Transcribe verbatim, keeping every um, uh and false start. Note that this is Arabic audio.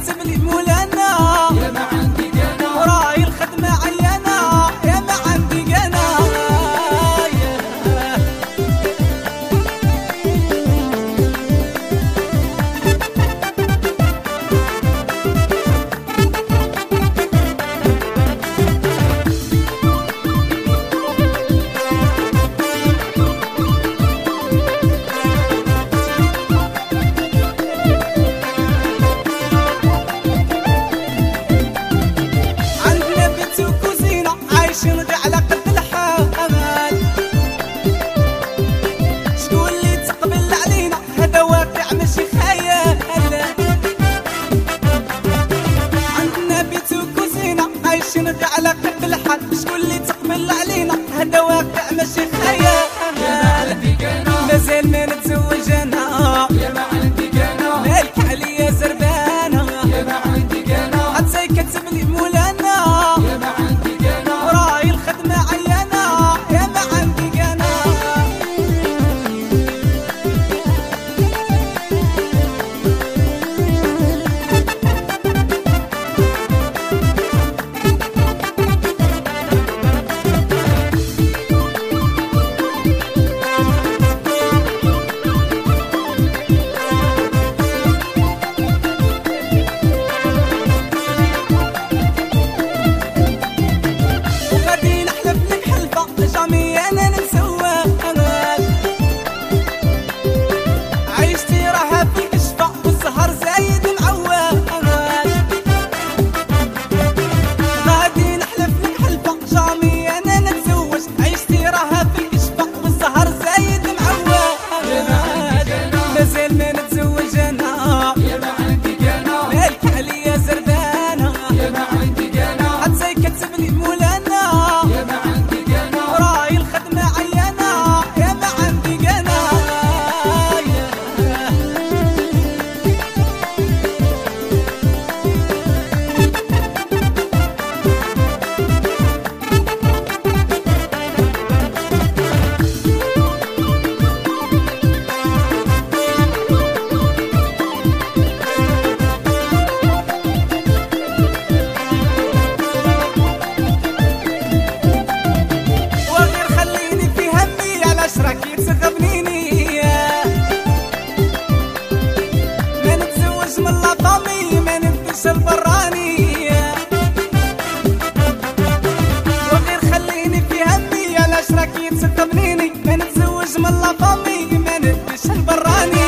كتب لي مولانا يا ما عندي انا وراي الخدمة عيانة يا ما عندي انا. عايشين غير على قد الحال، شكون اللي تقبل علينا هذا واقع ماشي خيال. عندنا بيت وكوزينة عايشين غير على قد الحال، شكون اللي تقبل علينا هذا واقع ماشي خيال. مازال ما نتزوج انا يا ما عندي انا مالك عليا زربانة يا ما عندي انا حتى كتب لي مولانا يا ما عندي انا وراي الخدمة عيانة يا ما عندي انا. وغادي نحلف لك حلفة جامي انا نسواها، عيشتي راها في الكشفة والسهر زايد معواه. غادي نحلف لك حلفة جامي انا نتزوج، عيشتي راها في الكشفة والسهر زايد معواه. مازال ما نتزوج انا يا ما عندي انا مالك عليا زربانة يا ما عندي انا حتى كتب لي مولانا يا ما عندي انا وراي الخدمة عيانة يا ما عندي انا. وغير خليني في همي علاش راكي تغبنيني، ما نتزوج من لا فامي ما نبدش البراني. وغير خليني في همي علاش راكي تغبنيني، ما نتزوج من لا فامي ما نبدش البراني.